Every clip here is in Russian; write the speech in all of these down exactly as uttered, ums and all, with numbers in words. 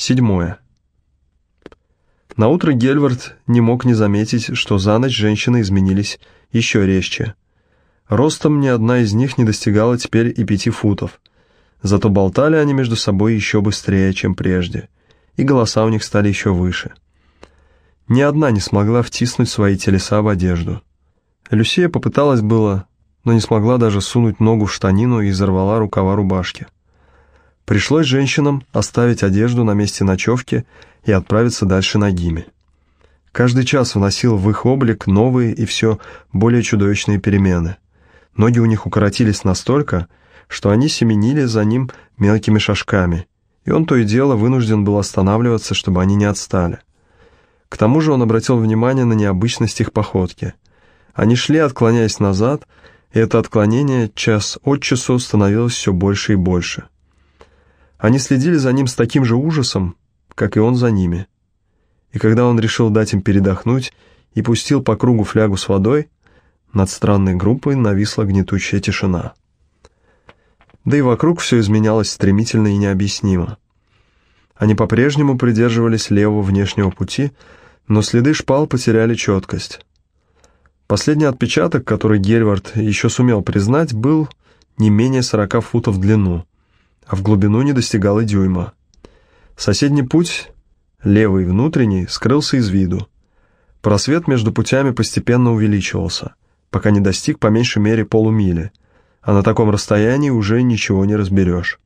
Седьмое. Наутро Гельвард не мог не заметить, что за ночь женщины изменились еще резче. Ростом ни одна из них не достигала теперь и пяти футов, зато болтали они между собой еще быстрее, чем прежде, и голоса у них стали еще выше. Ни одна не смогла втиснуть свои телеса в одежду. Люсия попыталась было, но не смогла даже сунуть ногу в штанину и изорвала рукава рубашки. Пришлось женщинам оставить одежду на месте ночевки и отправиться дальше нагими. Каждый час вносил в их облик новые и все более чудовищные перемены. Ноги у них укоротились настолько, что они семенили за ним мелкими шажками, и он то и дело вынужден был останавливаться, чтобы они не отстали. К тому же он обратил внимание на необычность их походки. Они шли, отклоняясь назад, и это отклонение час от часу становилось все больше и больше. Они следили за ним с таким же ужасом, как и он за ними. И когда он решил дать им передохнуть и пустил по кругу флягу с водой, над странной группой нависла гнетущая тишина. Да и вокруг все изменялось стремительно и необъяснимо. Они по-прежнему придерживались левого внешнего пути, но следы шпал потеряли четкость. Последний отпечаток, который Гельвард еще сумел признать, был не менее сорока футов в длину, а в глубину не достигал и дюйма. Соседний путь, левый внутренний, скрылся из виду. Просвет между путями постепенно увеличивался, пока не достиг по меньшей мере полумили, а на таком расстоянии уже ничего не разберешь.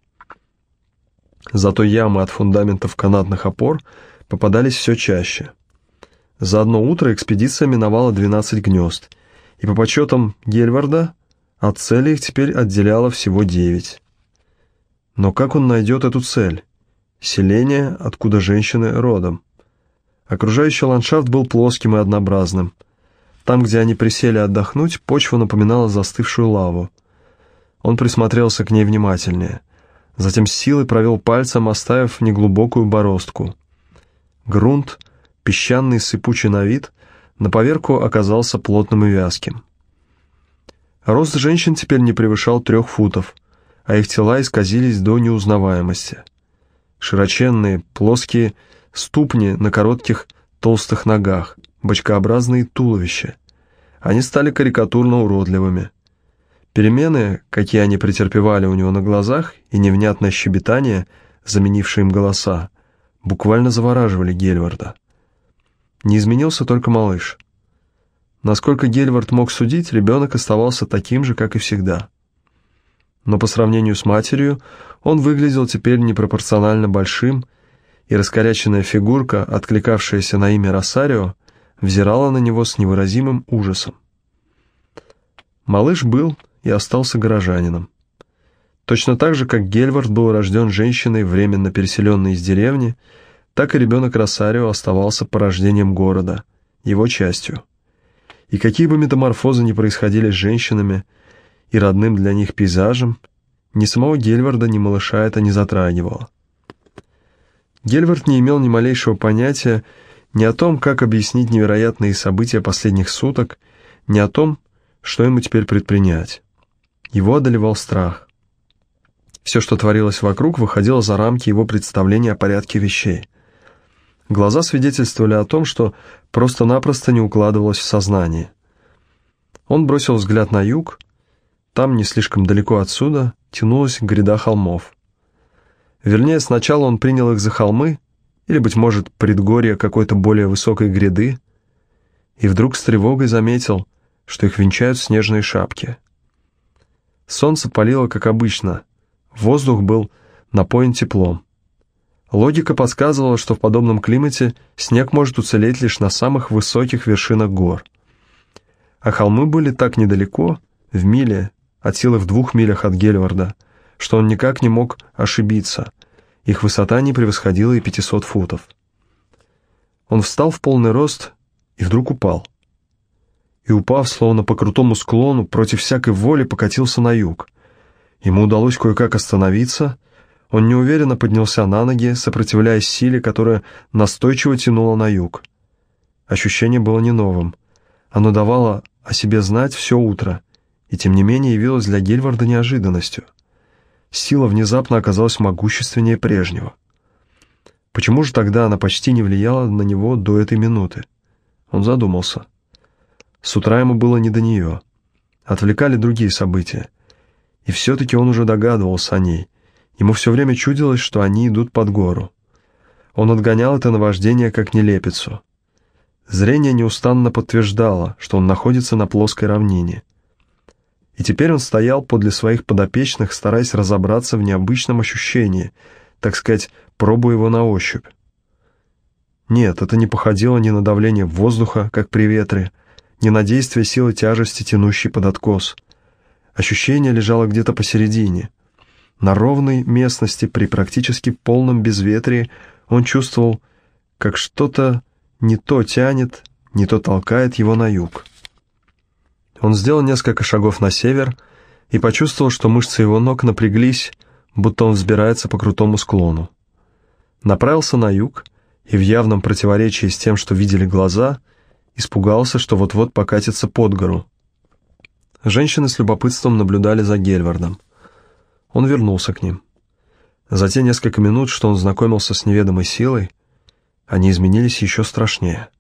Зато ямы от фундаментов канатных опор попадались все чаще. За одно утро экспедиция миновала двенадцать гнезд, и по подсчетам Гельварда от цели их теперь отделяло всего девять. Но как он найдет эту цель? Селение, откуда женщины родом. Окружающий ландшафт был плоским и однообразным. Там, где они присели отдохнуть, почва напоминала застывшую лаву. Он присмотрелся к ней внимательнее. Затем с силой провел пальцем, оставив неглубокую бороздку. Грунт, песчаный, сыпучий на вид, на поверку оказался плотным и вязким. Рост женщин теперь не превышал трех футов, а их тела исказились до неузнаваемости. Широченные, плоские ступни на коротких, толстых ногах, бочкообразные туловища. Они стали карикатурно уродливыми. Перемены, какие они претерпевали у него на глазах, и невнятное щебетание, заменившее им голоса, буквально завораживали Гельварда. Не изменился только малыш. Насколько Гельвард мог судить, ребенок оставался таким же, как и всегда. Но по сравнению с матерью он выглядел теперь непропорционально большим, и раскоряченная фигурка, откликавшаяся на имя Росарио, взирала на него с невыразимым ужасом. Малыш был и остался горожанином. Точно так же, как Гельвард был рожден женщиной, временно переселенной из деревни, так и ребенок Росарио оставался порождением города, его частью. И какие бы метаморфозы ни происходили с женщинами и родным для них пейзажем, ни самого Гельварда, ни малыша это не затрагивало. Гельвард не имел ни малейшего понятия ни о том, как объяснить невероятные события последних суток, ни о том, что ему теперь предпринять. Его одолевал страх. Все, что творилось вокруг, выходило за рамки его представления о порядке вещей. Глаза свидетельствовали о том, что просто-напросто не укладывалось в сознание. Он бросил взгляд на юг. Там, не слишком далеко отсюда, тянулась гряда холмов. Вернее, сначала он принял их за холмы, или, быть может, предгорье какой-то более высокой гряды, и вдруг с тревогой заметил, что их венчают снежные шапки. Солнце палило, как обычно, воздух был напоен теплом. Логика подсказывала, что в подобном климате снег может уцелеть лишь на самых высоких вершинах гор. А холмы были так недалеко, в миле, от силы в двух милях от Гельварда, что он никак не мог ошибиться. Их высота не превосходила и пятисот футов. Он встал в полный рост и вдруг упал. И, упав, словно по крутому склону, против всякой воли покатился на юг. Ему удалось кое-как остановиться. Он неуверенно поднялся на ноги, сопротивляясь силе, которая настойчиво тянула на юг. Ощущение было не новым. Оно давало о себе знать все утро, и тем не менее явилось для Гельварда неожиданностью. Сила внезапно оказалась могущественнее прежнего. Почему же тогда она почти не влияла на него до этой минуты? Он задумался. С утра ему было не до нее. Отвлекали другие события. И все-таки он уже догадывался о ней. Ему все время чудилось, что они идут под гору. Он отгонял это наваждение как нелепицу. Зрение неустанно подтверждало, что он находится на плоской равнине. И теперь он стоял подле своих подопечных, стараясь разобраться в необычном ощущении, так сказать, пробуя его на ощупь. Нет, это не походило ни на давление воздуха, как при ветре, ни на действие силы тяжести, тянущей под откос. Ощущение лежало где-то посередине. На ровной местности при практически полном безветрии он чувствовал, как что-то не то тянет, не то толкает его на юг. Он сделал несколько шагов на север и почувствовал, что мышцы его ног напряглись, будто он взбирается по крутому склону. Направился на юг и в явном противоречии с тем, что видели глаза, испугался, что вот-вот покатится под гору. Женщины с любопытством наблюдали за Гельвардом. Он вернулся к ним. За те несколько минут, что он знакомился с неведомой силой, они изменились еще страшнее.